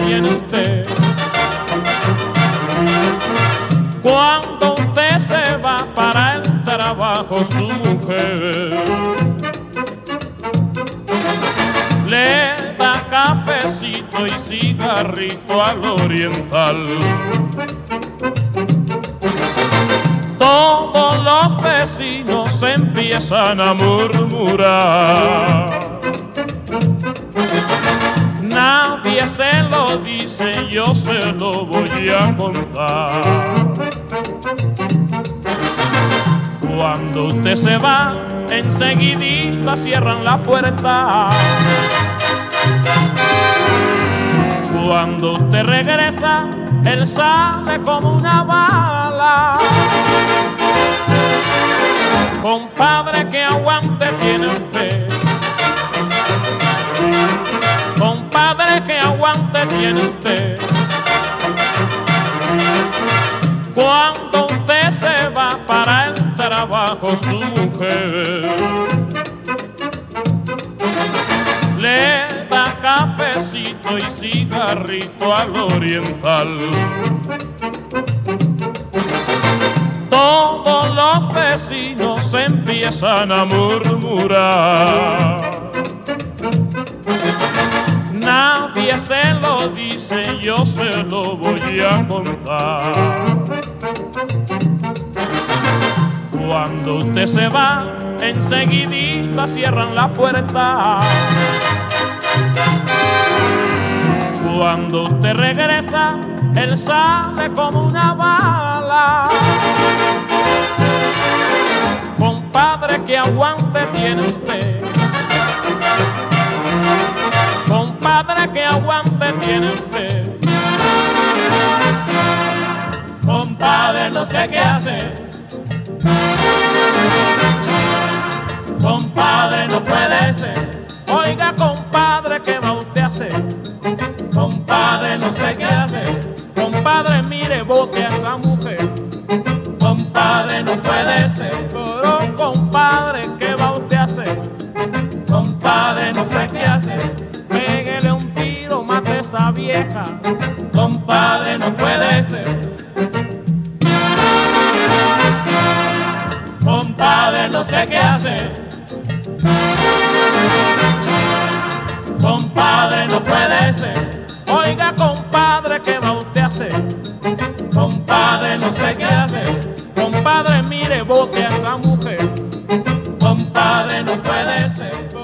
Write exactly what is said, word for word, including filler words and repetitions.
tiene usted. Cuando usted se va para el trabajo, su mujer le da cafecito y cigarrito al oriental. Todos los vecinos empiezan a murmurar. Nadie se lo dice, yo se lo voy a contar. Cuando usted se va, enseguidita cierran la puerta. Cuando usted regresa, él sale como una bala. Compadre, que aguante tiene usted. Compadre, que aguante tiene usted. Cuando usted se va para el trabajo, su mujer le da cafecito y cigarrito al oriental. Todos los vecinos empiezan a murmurar. Nadie se lo dice, yo se lo voy a contar. Cuando usted se va, enseguidita cierran la puerta. Cuando usted regresa, él sale como una bala. Compadre, que aguante tiene usted. Compadre, que aguante tiene usted. Compadre, no sé qué hacer. Compadre, no puede ser. Oiga, compadre, ¿qué va usted a hacer? Compadre, no sé qué hacer. Compadre, mire, bote a esa mujer. Compadre, no puede ser. Pero, compadre, ¿qué va usted a hacer? Compadre, no sé qué hacer. Pégale un tiro, mate a esa vieja. Compadre, no puede ser. Compadre, no sé qué hacer. Compadre, no puede ser. Oiga, compadre, ¿qué va usted a hacer? Compadre, no sé qué hacer. Compadre, mire, bote a esa mujer. Compadre, no puede ser.